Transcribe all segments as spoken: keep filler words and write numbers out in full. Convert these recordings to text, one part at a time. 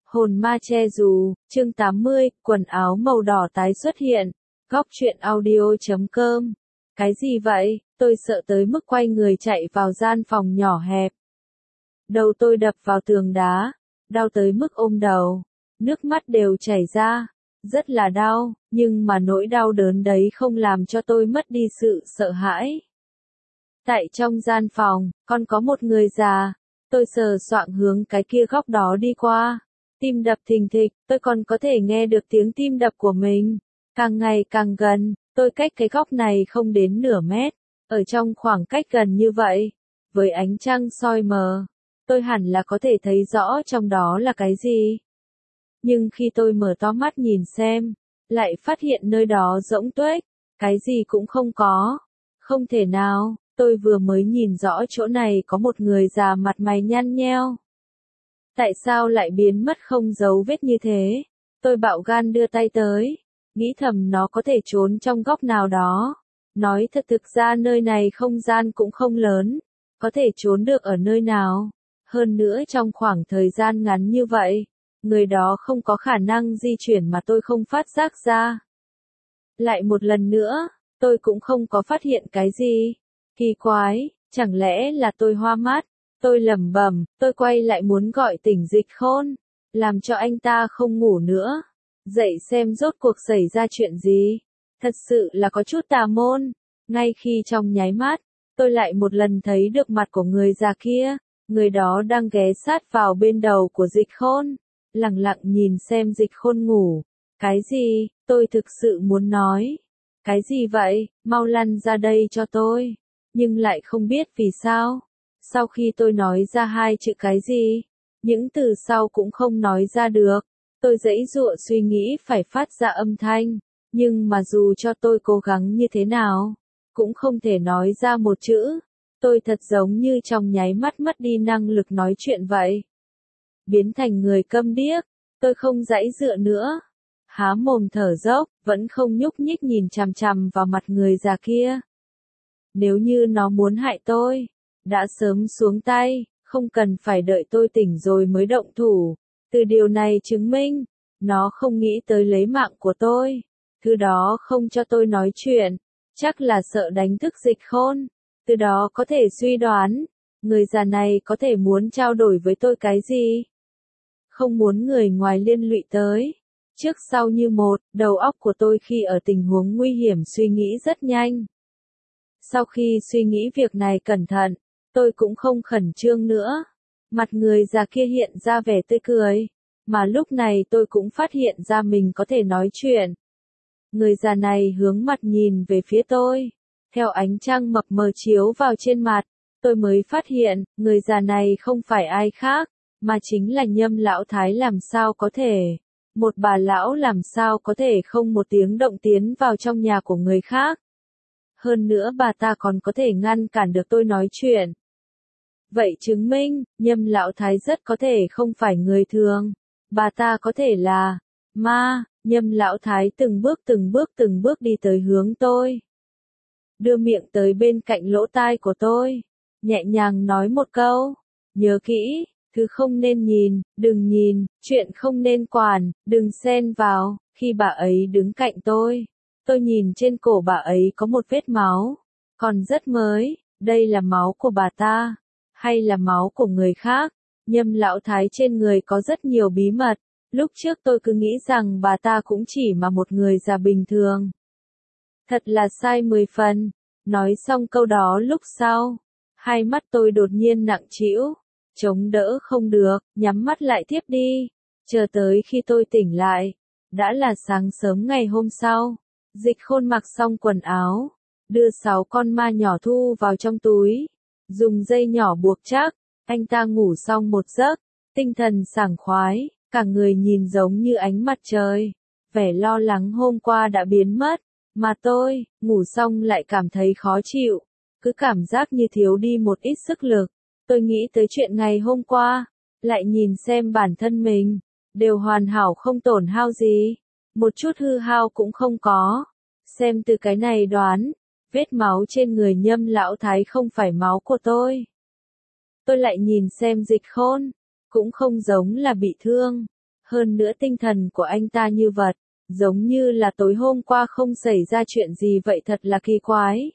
Hồn ma che dù, chương tám mươi, quần áo màu đỏ tái xuất hiện. Góc truyện audio chấm com. Cái gì vậy? Tôi sợ tới mức quay người chạy vào gian phòng nhỏ hẹp. Đầu tôi đập vào tường đá, đau tới mức ôm đầu, nước mắt đều chảy ra, rất là đau, nhưng mà nỗi đau đớn đấy không làm cho tôi mất đi sự sợ hãi. Tại trong gian phòng, còn có một người già, tôi sờ soạng hướng cái kia góc đó đi qua. Tim đập thình thịch, tôi còn có thể nghe được tiếng tim đập của mình. Càng ngày càng gần, tôi cách cái góc này không đến nửa mét. Ở trong khoảng cách gần như vậy, với ánh trăng soi mờ, tôi hẳn là có thể thấy rõ trong đó là cái gì. Nhưng khi tôi mở to mắt nhìn xem, lại phát hiện nơi đó rỗng tuếch, cái gì cũng không có. Không thể nào, tôi vừa mới nhìn rõ chỗ này có một người già mặt mày nhăn nheo. Tại sao lại biến mất không dấu vết như thế? Tôi bạo gan đưa tay tới, nghĩ thầm nó có thể trốn trong góc nào đó. Nói thật thực ra nơi này không gian cũng không lớn, có thể trốn được ở nơi nào. Hơn nữa trong khoảng thời gian ngắn như vậy, người đó không có khả năng di chuyển mà tôi không phát giác ra. Lại một lần nữa, tôi cũng không có phát hiện cái gì. Kỳ quái, chẳng lẽ là tôi hoa mắt? Tôi lẩm bẩm, tôi quay lại muốn gọi tỉnh Dịch Khôn, làm cho anh ta không ngủ nữa. Dậy xem rốt cuộc xảy ra chuyện gì. Thật sự là có chút tà môn. Ngay khi trong nháy mắt, tôi lại một lần thấy được mặt của người già kia. Người đó đang ghé sát vào bên đầu của Dịch Khôn, lặng lặng nhìn xem Dịch Khôn ngủ. Cái gì? Tôi thực sự muốn nói. Cái gì vậy? Mau lăn ra đây cho tôi. Nhưng lại không biết vì sao. Sau khi tôi nói ra hai chữ cái gì, những từ sau cũng không nói ra được. Tôi giãy giụa suy nghĩ phải phát ra âm thanh, nhưng mà dù cho tôi cố gắng như thế nào, cũng không thể nói ra một chữ. Tôi thật giống như trong nháy mắt mất đi năng lực nói chuyện vậy. Biến thành người câm điếc, tôi không giãy giụa nữa. Há mồm thở dốc, vẫn không nhúc nhích nhìn chằm chằm vào mặt người già kia. Nếu như nó muốn hại tôi, đã sớm xuống tay, không cần phải đợi tôi tỉnh rồi mới động thủ. Từ điều này chứng minh, nó không nghĩ tới lấy mạng của tôi. Thứ đó không cho tôi nói chuyện, chắc là sợ đánh thức Dịch Khôn. Từ đó có thể suy đoán, người già này có thể muốn trao đổi với tôi cái gì. Không muốn người ngoài liên lụy tới. Trước sau như một, đầu óc của tôi khi ở tình huống nguy hiểm suy nghĩ rất nhanh. Sau khi suy nghĩ việc này cẩn thận, tôi cũng không khẩn trương nữa. Mặt người già kia hiện ra vẻ tươi cười, mà lúc này tôi cũng phát hiện ra mình có thể nói chuyện. Người già này hướng mặt nhìn về phía tôi, theo ánh trăng mập mờ chiếu vào trên mặt, tôi mới phát hiện, người già này không phải ai khác, mà chính là Nhâm lão thái. Làm sao có thể, một bà lão làm sao có thể không một tiếng động tiến vào trong nhà của người khác. Hơn nữa bà ta còn có thể ngăn cản được tôi nói chuyện. Vậy chứng minh, Nhâm lão thái rất có thể không phải người thường. Bà ta có thể là ma. Nhâm lão thái từng bước từng bước từng bước đi tới hướng tôi. Đưa miệng tới bên cạnh lỗ tai của tôi. Nhẹ nhàng nói một câu. Nhớ kỹ, thứ không nên nhìn, đừng nhìn, chuyện không nên quản, đừng xen vào. Khi bà ấy đứng cạnh tôi, tôi nhìn trên cổ bà ấy có một vết máu. Còn rất mới, đây là máu của bà ta. Hay là máu của người khác? Nhâm lão thái trên người có rất nhiều bí mật. Lúc trước tôi cứ nghĩ rằng bà ta cũng chỉ mà một người già bình thường. Thật là sai mười phần. Nói xong câu đó lúc sau, hai mắt tôi đột nhiên nặng trĩu, chống đỡ không được, nhắm mắt lại tiếp đi. Chờ tới khi tôi tỉnh lại, đã là sáng sớm ngày hôm sau. Dịch Khôn mặc xong quần áo, đưa sáu con ma nhỏ thu vào trong túi, dùng dây nhỏ buộc chắc. Anh ta ngủ xong một giấc, tinh thần sảng khoái, cả người nhìn giống như ánh mặt trời. Vẻ lo lắng hôm qua đã biến mất, mà tôi, ngủ xong lại cảm thấy khó chịu, cứ cảm giác như thiếu đi một ít sức lực. Tôi nghĩ tới chuyện ngày hôm qua, lại nhìn xem bản thân mình, đều hoàn hảo không tổn hao gì, một chút hư hao cũng không có. Xem từ cái này đoán, vết máu trên người Nhâm lão thái không phải máu của tôi. Tôi lại nhìn xem Dịch Khôn, cũng không giống là bị thương. Hơn nữa tinh thần của anh ta như vật, giống như là tối hôm qua không xảy ra chuyện gì vậy, thật là kỳ quái.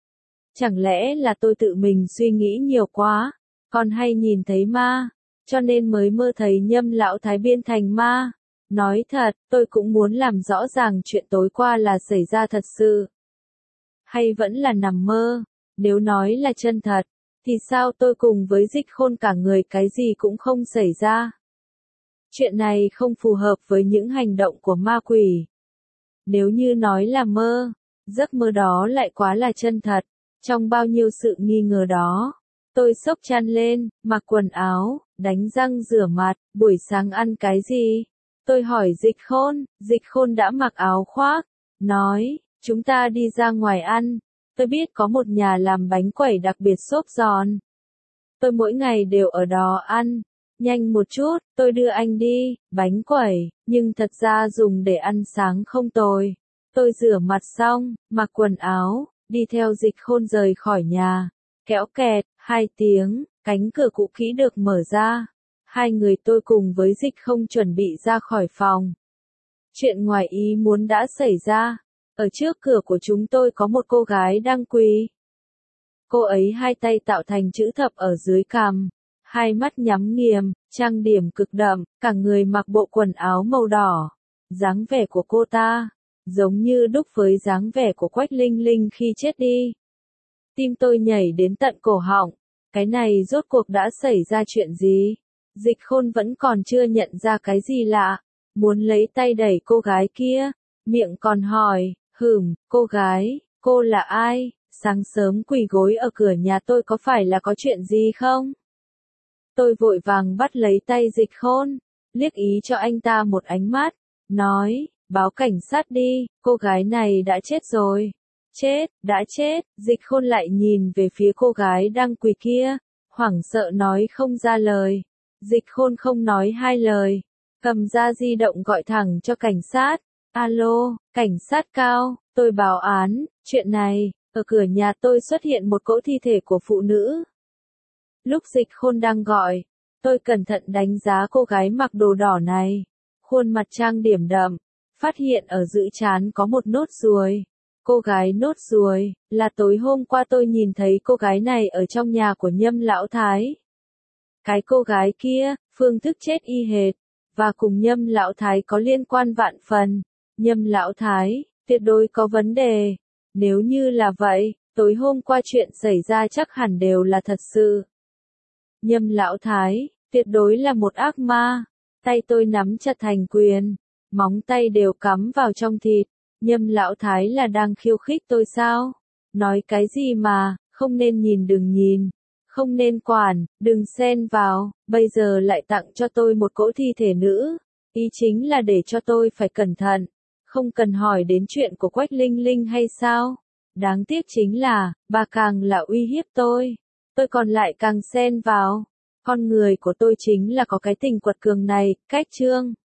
Chẳng lẽ là tôi tự mình suy nghĩ nhiều quá, còn hay nhìn thấy ma, cho nên mới mơ thấy Nhâm lão thái biến thành ma. Nói thật, tôi cũng muốn làm rõ ràng chuyện tối qua là xảy ra thật sự, hay vẫn là nằm mơ. Nếu nói là chân thật, thì sao tôi cùng với Dịch Khôn cả người cái gì cũng không xảy ra? Chuyện này không phù hợp với những hành động của ma quỷ. Nếu như nói là mơ, giấc mơ đó lại quá là chân thật. Trong bao nhiêu sự nghi ngờ đó, tôi xốc chăn lên, mặc quần áo, đánh răng rửa mặt, buổi sáng ăn cái gì? Tôi hỏi Dịch Khôn, Dịch Khôn đã mặc áo khoác, nói, chúng ta đi ra ngoài ăn. Tôi biết có một nhà làm bánh quẩy đặc biệt xốp giòn. Tôi mỗi ngày đều ở đó ăn. Nhanh một chút, tôi đưa anh đi, bánh quẩy, nhưng thật ra dùng để ăn sáng không tồi. Tôi rửa mặt xong, mặc quần áo, đi theo Dịch Khôn rời khỏi nhà. Kéo kẹt, hai tiếng, cánh cửa cũ kỹ được mở ra. Hai người tôi cùng với Dịch Khôn chuẩn bị ra khỏi phòng. Chuyện ngoài ý muốn đã xảy ra. Ở trước cửa của chúng tôi có một cô gái đang quỳ. Cô ấy hai tay tạo thành chữ thập ở dưới cằm, hai mắt nhắm nghiền, trang điểm cực đậm, cả người mặc bộ quần áo màu đỏ. Dáng vẻ của cô ta, giống như đúc với dáng vẻ của Quách Linh Linh khi chết đi. Tim tôi nhảy đến tận cổ họng, cái này rốt cuộc đã xảy ra chuyện gì? Dịch Khôn vẫn còn chưa nhận ra cái gì lạ, muốn lấy tay đẩy cô gái kia, miệng còn hỏi, hửm, cô gái, cô là ai? Sáng sớm quỳ gối ở cửa nhà tôi có phải là có chuyện gì không? Tôi vội vàng bắt lấy tay Dịch Khôn, liếc ý cho anh ta một ánh mắt, nói, báo cảnh sát đi, cô gái này đã chết rồi. Chết, đã chết, Dịch Khôn lại nhìn về phía cô gái đang quỳ kia, hoảng sợ nói không ra lời. Dịch Khôn không nói hai lời, cầm ra di động gọi thẳng cho cảnh sát. Alo, cảnh sát Cao, tôi báo án, chuyện này, ở cửa nhà tôi xuất hiện một cỗ thi thể của phụ nữ. Lúc Dịch Khôn đang gọi, tôi cẩn thận đánh giá cô gái mặc đồ đỏ này. Khuôn mặt trang điểm đậm, phát hiện ở giữa trán có một nốt ruồi. Cô gái nốt ruồi, là tối hôm qua tôi nhìn thấy cô gái này ở trong nhà của Nhâm lão thái. Cái cô gái kia, phương thức chết y hệt, và cùng Nhâm lão thái có liên quan vạn phần. Nhâm lão thái, tuyệt đối có vấn đề. Nếu như là vậy, tối hôm qua chuyện xảy ra chắc hẳn đều là thật sự. Nhâm lão thái, tuyệt đối là một ác ma. Tay tôi nắm chặt thành quyền, móng tay đều cắm vào trong thịt. Nhâm lão thái là đang khiêu khích tôi sao? Nói cái gì mà, không nên nhìn đừng nhìn, không nên quản, đừng xen vào, bây giờ lại tặng cho tôi một cỗ thi thể nữ. Ý chính là để cho tôi phải cẩn thận, không cần hỏi đến chuyện của Quách Linh Linh hay sao? Đáng tiếc chính là, bà càng là uy hiếp tôi, tôi còn lại càng xen vào. Con người của tôi chính là có cái tình quật cường này, cách chương.